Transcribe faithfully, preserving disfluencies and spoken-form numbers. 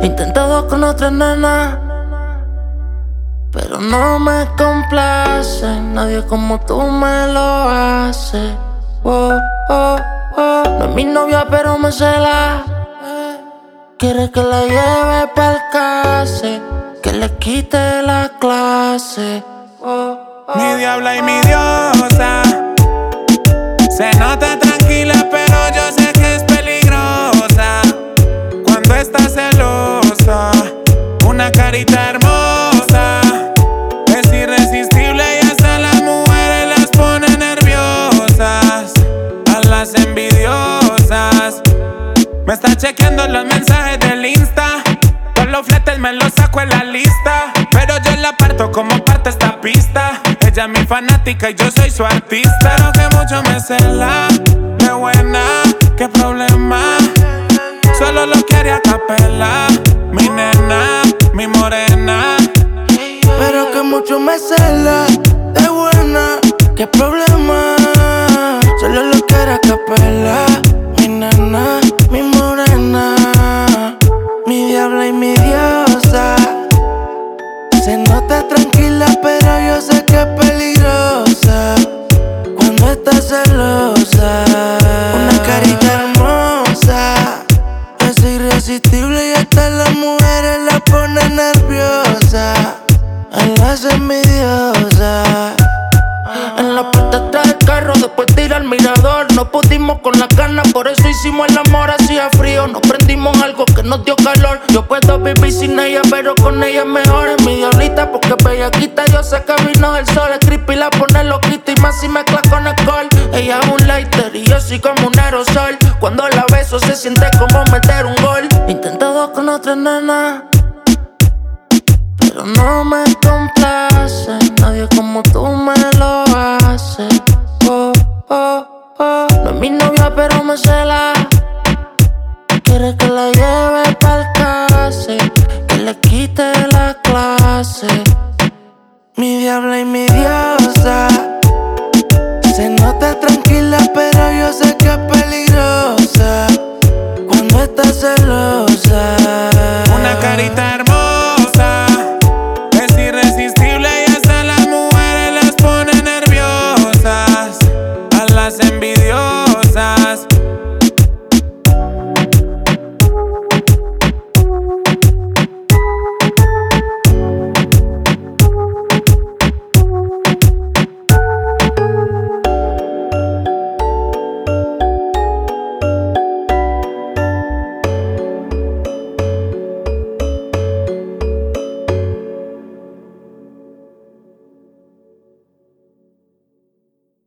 He intentado con otra nena, pero no me complace. Nadie como tú me lo hace. Oh, oh, oh. No es mi novia, pero me cela. Quiere que la lleve pa'l case, que le quite la clase. Oh, oh, mi diabla y mi diosa. Se nota tranquila, pero yo sé que es peligrosa. Cuando está celosa, una carita hermosa, es irresistible y hasta las mujeres las pone nerviosas. A las envidiosas. Me está chequeando los mensajes del Insta. Todos los fletes me los saco en la lista, pero yo la parto como parte esta pista. Ella es mi fanática y yo soy su artista. Pero que mucho me cela, qué buena, qué problema. Solo lo quiere a capela, mi nena, mi morena. pero que mucho me cela, de buena, qué problema. Solo lo quiere a capela, mi nena, mi morena, mi diabla y mi diosa. Se nota tranquila, pero yo sé que es peligrosa cuando está celosa. Una carita hermosa, es irresistible y hasta las mujeres la pone nerviosa. A las envidiosas. En la parte de atrás del carro, después de ir al mirador, no pudimos con la cana, por eso hicimos el amor, hacía frío. Nos prendimos algo que nos dio calor. Yo puedo vivir sin ella, pero con ella es mejor. Es mi diablita porque bellaquita, yo sé que vino del sol. Es creepy, la pone loquita y más si mezcla con alcohol. Ella es un lighter y yo soy como un aerosol. Cuando la beso se siente como meter un gol. He intentado con otra nena, pero no me complace. Nadie como tú me lo hace. Oh, oh, oh. No es mi novia, pero me cela. Quiere que la lleve pa'